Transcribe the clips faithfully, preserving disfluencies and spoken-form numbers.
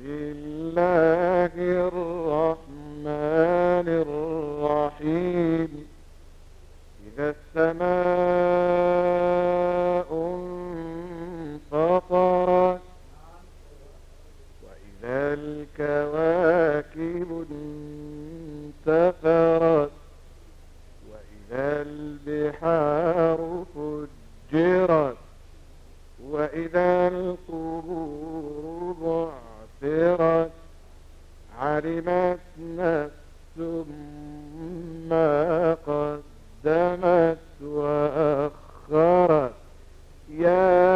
الله الرحمن الرحيم. إذا السماء انفطرت وإذا الكواكب انتثرت وإذا البحار فجرت وإذا القبور بعثرت علمت نفس ما قدمت وأخرت. يا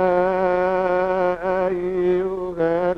أيها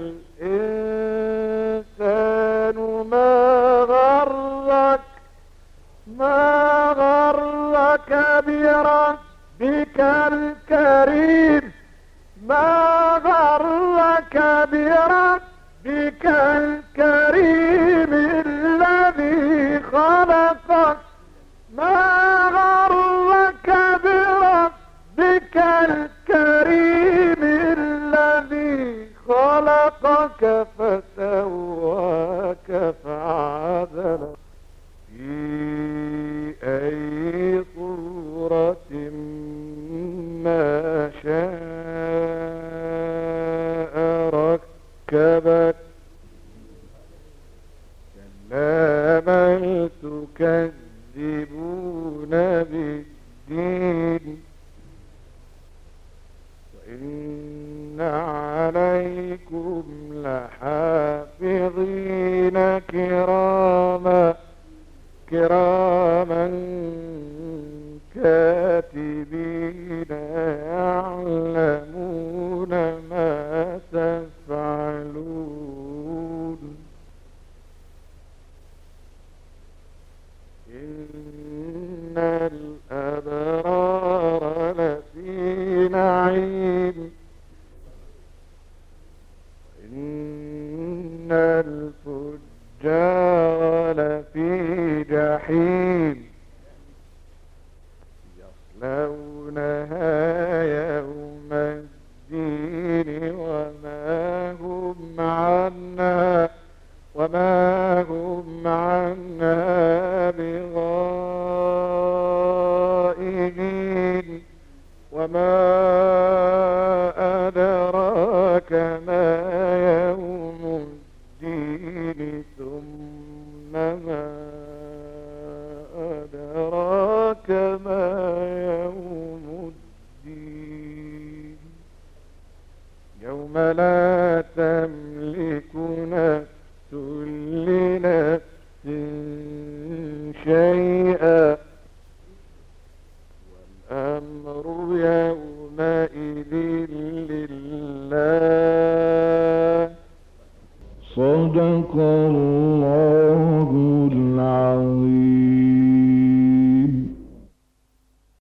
الإنسان ما غرك ما غرك بربك الكريم ما غرك بربك الكريم الذي خلقك ما غرك بربك الكريم الذي خلقك فسواك فعدلك في أي صورة ما شاء ركبك. كلا بل تكذبون بالدين وإن عليكم لحافظين كراما كراما كاتبين يعلمون ما تفعلون. إن الأبرار لفي نعيم إن الفجار لفي جحيم يصلونها يوم الدين وما هم عنها وما هم عنها بغائبين. وما أدراك ما يوم الدين ثم ما أدراك ما يوم الدين. يوم لا تملك نفس لنفس شيئا والأمر يومئذ لله. صدق الله العظيم.